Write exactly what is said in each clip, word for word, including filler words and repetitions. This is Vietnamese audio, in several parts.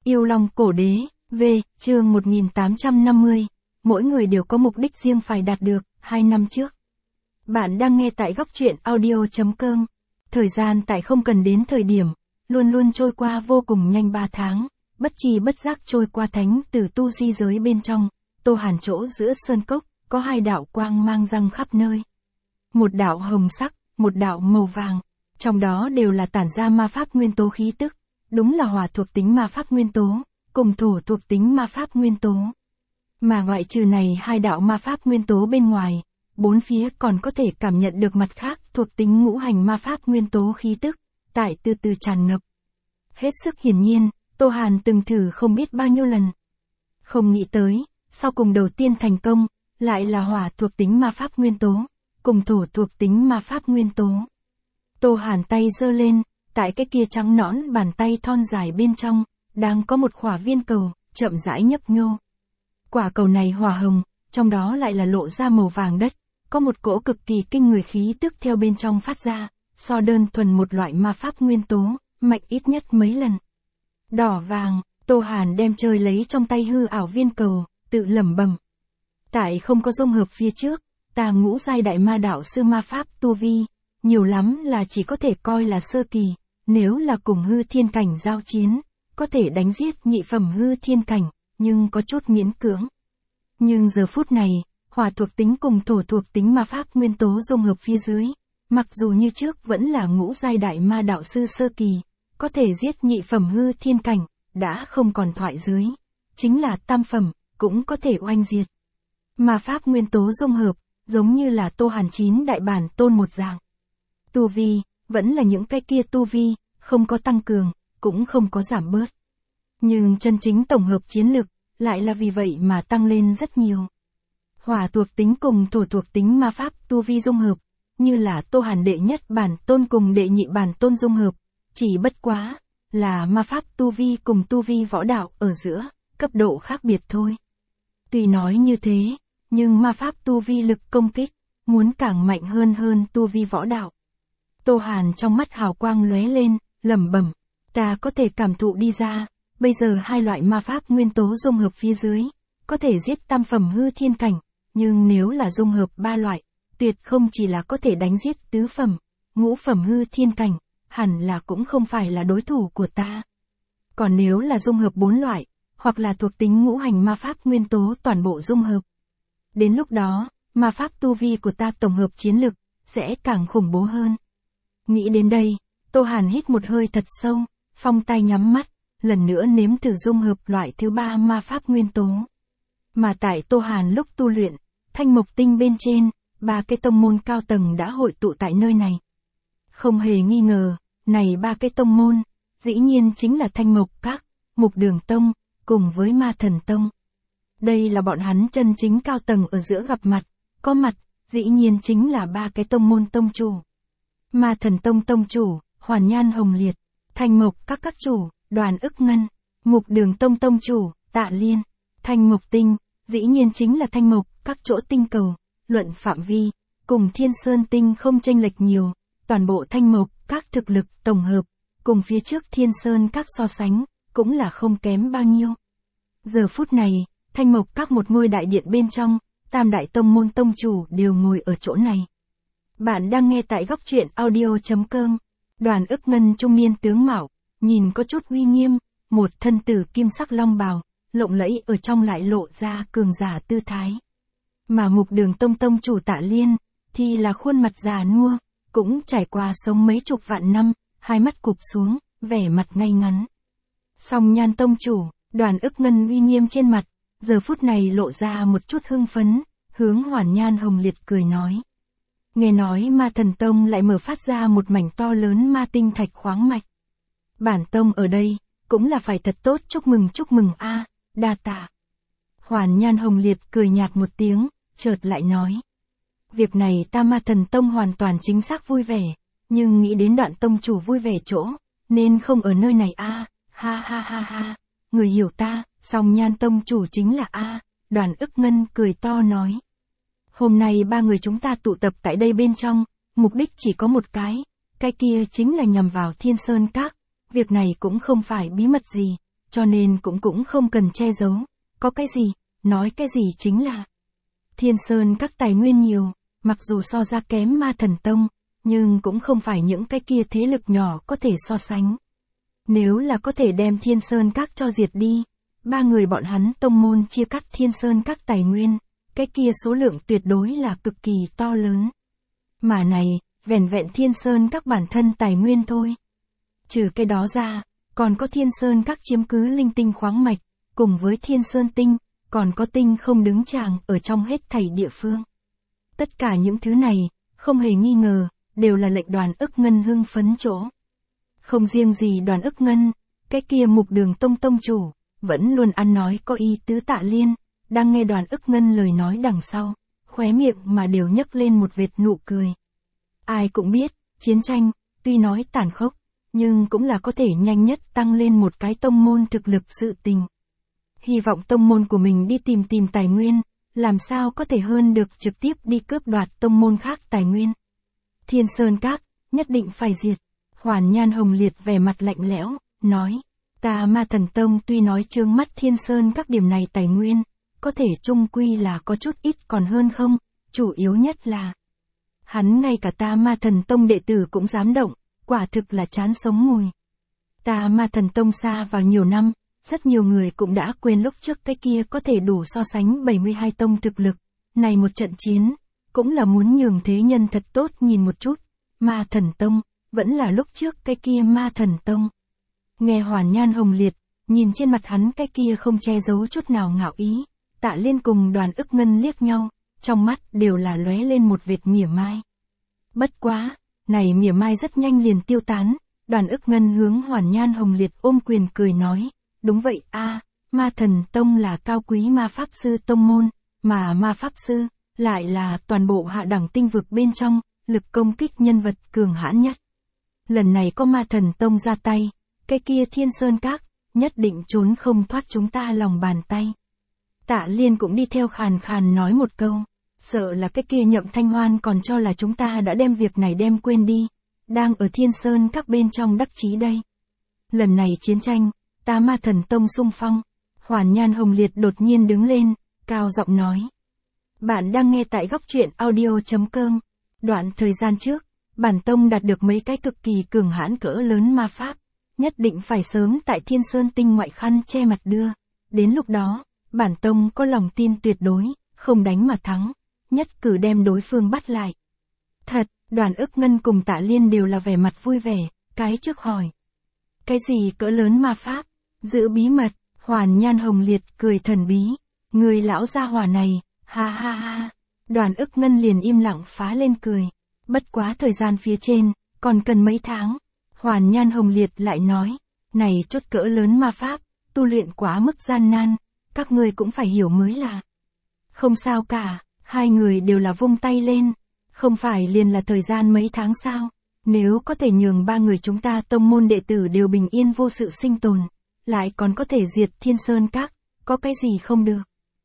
Yêu Long Cổ Đế, V, chương một nghìn tám trăm năm mươi. Mỗi người đều có mục đích riêng phải đạt được, hai năm trước. Bạn đang nghe tại góc truyện audio.com. Thời gian tại không cần đến thời điểm, luôn luôn trôi qua vô cùng nhanh ba tháng, bất chi bất giác trôi qua thánh từ tu di giới bên trong, Tô Hàn chỗ giữa sơn cốc, có hai đạo quang mang răng khắp nơi. Một đạo hồng sắc, một đạo màu vàng, trong đó đều là tản ra ma pháp nguyên tố khí tức, đúng là hỏa thuộc tính ma pháp nguyên tố, cùng thổ thuộc tính ma pháp nguyên tố. Mà ngoại trừ này hai đạo ma pháp nguyên tố bên ngoài, bốn phía còn có thể cảm nhận được mặt khác thuộc tính ngũ hành ma pháp nguyên tố khí tức, tại từ từ tràn ngập. Hết sức hiển nhiên, Tô Hàn từng thử không biết bao nhiêu lần. Không nghĩ tới, sau cùng đầu tiên thành công, lại là hỏa thuộc tính ma pháp nguyên tố, cùng thổ thuộc tính ma pháp nguyên tố. Tô Hàn tay giơ lên, tại cái kia trắng nõn bàn tay thon dài bên trong, đang có một khỏa viên cầu, chậm rãi nhấp nhô. Quả cầu này hỏa hồng, trong đó lại là lộ ra màu vàng đất, có một cỗ cực kỳ kinh người khí tức theo bên trong phát ra, so đơn thuần một loại ma pháp nguyên tố, mạnh ít nhất mấy lần. Đỏ vàng, Tô Hàn đem chơi lấy trong tay hư ảo viên cầu, tự lẩm bẩm. Tại không có dung hợp phía trước, ta ngũ giai đại ma đạo sư ma pháp tu vi, nhiều lắm là chỉ có thể coi là sơ kỳ, nếu là cùng hư thiên cảnh giao chiến, có thể đánh giết nhị phẩm hư thiên cảnh, nhưng có chút miễn cưỡng. Nhưng giờ phút này, hỏa thuộc tính cùng thổ thuộc tính ma pháp nguyên tố dung hợp phía dưới, mặc dù như trước vẫn là ngũ giai đại ma đạo sư sơ kỳ, có thể giết nhị phẩm hư thiên cảnh, đã không còn thoại dưới, chính là tam phẩm, cũng có thể oanh diệt. Ma pháp nguyên tố dung hợp, giống như là Tô Hàn chín đại bản tôn một dạng. Tu vi, vẫn là những cái kia tu vi, không có tăng cường, cũng không có giảm bớt. Nhưng chân chính tổng hợp chiến lực, lại là vì vậy mà tăng lên rất nhiều. Hỏa thuộc tính cùng thổ thuộc tính ma pháp tu vi dung hợp, như là Tô Hàn đệ nhất bản tôn cùng đệ nhị bản tôn dung hợp, chỉ bất quá, là ma pháp tu vi cùng tu vi võ đạo ở giữa, cấp độ khác biệt thôi. Tuy nói như thế, nhưng ma pháp tu vi lực công kích, muốn càng mạnh hơn hơn tu vi võ đạo. Tô Hàn trong mắt hào quang lóe lên, lẩm bẩm, ta có thể cảm thụ đi ra, bây giờ hai loại ma pháp nguyên tố dung hợp phía dưới, có thể giết tam phẩm hư thiên cảnh, nhưng nếu là dung hợp ba loại, tuyệt không chỉ là có thể đánh giết tứ phẩm, ngũ phẩm hư thiên cảnh, hẳn là cũng không phải là đối thủ của ta. Còn nếu là dung hợp bốn loại, hoặc là thuộc tính ngũ hành ma pháp nguyên tố toàn bộ dung hợp. Đến lúc đó, ma pháp tu vi của ta tổng hợp chiến lực, sẽ càng khủng bố hơn. Nghĩ đến đây, Tô Hàn hít một hơi thật sâu, phong tay nhắm mắt, lần nữa nếm thử dung hợp loại thứ ba ma pháp nguyên tố. Mà tại Tô Hàn lúc tu luyện, Thanh Mộc Tinh bên trên, ba cái tông môn cao tầng đã hội tụ tại nơi này. Không hề nghi ngờ, này ba cái tông môn, dĩ nhiên chính là Thanh Mộc Các, Mục Đường Tông, cùng với Ma Thần Tông. Đây là bọn hắn chân chính cao tầng ở giữa gặp mặt, có mặt, dĩ nhiên chính là ba cái tông môn tông chủ. Ma Thần Tông tông chủ, Hoàn Nhan Hồng Liệt, Thanh Mộc Các các chủ, Đoàn Ức Ngân, Mục Đường Tông tông chủ, Tạ Liên, Thanh Mộc Tinh, dĩ nhiên chính là Thanh Mộc Các chỗ tinh cầu, luận phạm vi, cùng Thiên Sơn Tinh không chênh lệch nhiều, toàn bộ Thanh Mộc Các thực lực tổng hợp, cùng phía trước Thiên Sơn Các so sánh, cũng là không kém bao nhiêu. Giờ phút này, Thanh Mộc Các một ngôi đại điện bên trong, tam đại tông môn tông chủ đều ngồi ở chỗ này. Bạn đang nghe tại góc truyện audio.com. Đoàn Ức Ngân trung niên tướng mạo, nhìn có chút uy nghiêm, một thân tử kim sắc long bào, lộng lẫy ở trong lại lộ ra cường giả tư thái. Mà Mục Đường Tông tông chủ Tạ Liên, thì là khuôn mặt già nua, cũng trải qua sống mấy chục vạn năm, hai mắt cụp xuống, vẻ mặt ngay ngắn. Song Nhan tông chủ, Đoàn Ức Ngân uy nghiêm trên mặt, giờ phút này lộ ra một chút hưng phấn, hướng Hoàn Nhan Hồng Liệt cười nói. Nghe nói Ma Thần Tông lại mở phát ra một mảnh to lớn ma tinh thạch khoáng mạch. Bản tông ở đây, cũng là phải thật tốt chúc mừng chúc mừng a, đa tạ. Hoàn Nhan Hồng Liệt cười nhạt một tiếng, chợt lại nói. Việc này ta Ma Thần Tông hoàn toàn chính xác vui vẻ, nhưng nghĩ đến Đoạn tông chủ vui vẻ chỗ, nên không ở nơi này a, ha ha ha ha, người hiểu ta, Song Nhan tông chủ chính là a, Đoàn Ức Ngân cười to nói. Hôm nay ba người chúng ta tụ tập tại đây bên trong, mục đích chỉ có một cái, cái kia chính là nhằm vào Thiên Sơn Các, việc này cũng không phải bí mật gì, cho nên cũng cũng không cần che giấu, có cái gì, nói cái gì chính là. Thiên Sơn các tài nguyên nhiều, mặc dù so ra kém Ma Thần Tông, nhưng cũng không phải những cái kia thế lực nhỏ có thể so sánh. Nếu là có thể đem Thiên Sơn các cho diệt đi, ba người bọn hắn tông môn chia cắt Thiên Sơn các tài nguyên, cái kia số lượng tuyệt đối là cực kỳ to lớn. Mà này, vẻn vẹn Thiên Sơn các bản thân tài nguyên thôi. Trừ cái đó ra, còn có Thiên Sơn các chiếm cứ linh tinh khoáng mạch, cùng với Thiên Sơn tinh, còn có tinh không đứng tràng ở trong hết thảy địa phương. Tất cả những thứ này, không hề nghi ngờ, đều là lệnh Đoàn Ức Ngân hưng phấn chỗ. Không riêng gì Đoàn Ức Ngân, cái kia Mục Đường Tông tông chủ, vẫn luôn ăn nói có ý tứ Tạ Liên, đang nghe Đoàn Ức Ngân lời nói đằng sau, khóe miệng mà đều nhấc lên một vệt nụ cười. Ai cũng biết, chiến tranh, tuy nói tàn khốc, nhưng cũng là có thể nhanh nhất tăng lên một cái tông môn thực lực sự tình. Hy vọng tông môn của mình đi tìm tìm tài nguyên, làm sao có thể hơn được trực tiếp đi cướp đoạt tông môn khác tài nguyên. Thiên Sơn các, nhất định phải diệt. Hoàn Nhan Hồng Liệt vẻ mặt lạnh lẽo, nói, ta Ma Thần Tông tuy nói trương mắt Thiên Sơn các điểm này tài nguyên, có thể chung quy là có chút ít còn hơn không, chủ yếu nhất là hắn ngay cả ta Ma Thần Tông đệ tử cũng dám động, quả thực là chán sống mùi. Ta Ma Thần Tông xa vào nhiều năm, rất nhiều người cũng đã quên lúc trước cái kia có thể đủ so sánh bảy mươi hai tông thực lực, này một trận chiến, cũng là muốn nhường thế nhân thật tốt nhìn một chút, Ma Thần Tông, vẫn là lúc trước cái kia Ma Thần Tông. Nghe Hoàn Nhan Hồng Liệt, nhìn trên mặt hắn cái kia không che giấu chút nào ngạo ý, Tạ Liên cùng Đoàn Ức Ngân liếc nhau, trong mắt đều là lóe lên một vệt mỉa mai. Bất quá, này mỉa mai rất nhanh liền tiêu tán, Đoàn Ức Ngân hướng Hoàn Nhan Hồng Liệt ôm quyền cười nói, đúng vậy a, Ma Thần Tông là cao quý ma pháp sư tông môn, mà ma pháp sư, lại là toàn bộ hạ đẳng tinh vực bên trong, lực công kích nhân vật cường hãn nhất. Lần này có Ma Thần Tông ra tay, cái kia Thiên Sơn các, nhất định trốn không thoát chúng ta lòng bàn tay. Tạ Liên cũng đi theo khàn khàn nói một câu, sợ là cái kia Nhậm Thanh Hoan còn cho là chúng ta đã đem việc này đem quên đi, đang ở Thiên Sơn các bên trong đắc chí đây. Lần này chiến tranh, ta Ma Thần Tông xung phong. Hoàn Nhan Hồng Liệt đột nhiên đứng lên, cao giọng nói. Bạn đang nghe tại góc truyện audio chấm com. Đoạn thời gian trước, bản tông đạt được mấy cái cực kỳ cường hãn cỡ lớn ma pháp, nhất định phải sớm tại Thiên Sơn tinh ngoại khăn che mặt đưa. Đến lúc đó, bản tông có lòng tin tuyệt đối, không đánh mà thắng, nhất cử đem đối phương bắt lại. Thật, Đoàn Ức Ngân cùng Tạ Liên đều là vẻ mặt vui vẻ, cái trước hỏi. Cái gì cỡ lớn ma pháp? Giữ bí mật, Hoàn Nhan Hồng Liệt cười thần bí. Người lão gia hỏa này, ha ha ha. Đoàn Ức Ngân liền im lặng phá lên cười. Bất quá thời gian phía trên, còn cần mấy tháng. Hoàn Nhan Hồng Liệt lại nói, này chút cỡ lớn ma pháp, tu luyện quá mức gian nan, các ngươi cũng phải hiểu mới là. Không sao cả, hai người đều là vung tay lên. Không phải liền là thời gian mấy tháng sao? Nếu có thể nhường ba người chúng ta tông môn đệ tử đều bình yên vô sự sinh tồn, lại còn có thể diệt Thiên Sơn các, có cái gì không được?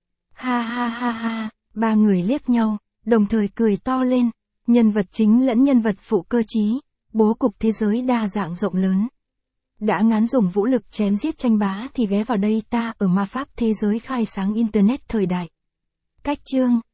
Ha ha ha ha, ba người liếc nhau, đồng thời cười to lên, nhân vật chính lẫn nhân vật phụ cơ trí, bố cục thế giới đa dạng rộng lớn. Đã ngán dùng vũ lực chém giết tranh bá thì ghé vào đây ta ở ma pháp thế giới khai sáng Internet thời đại. Cách chương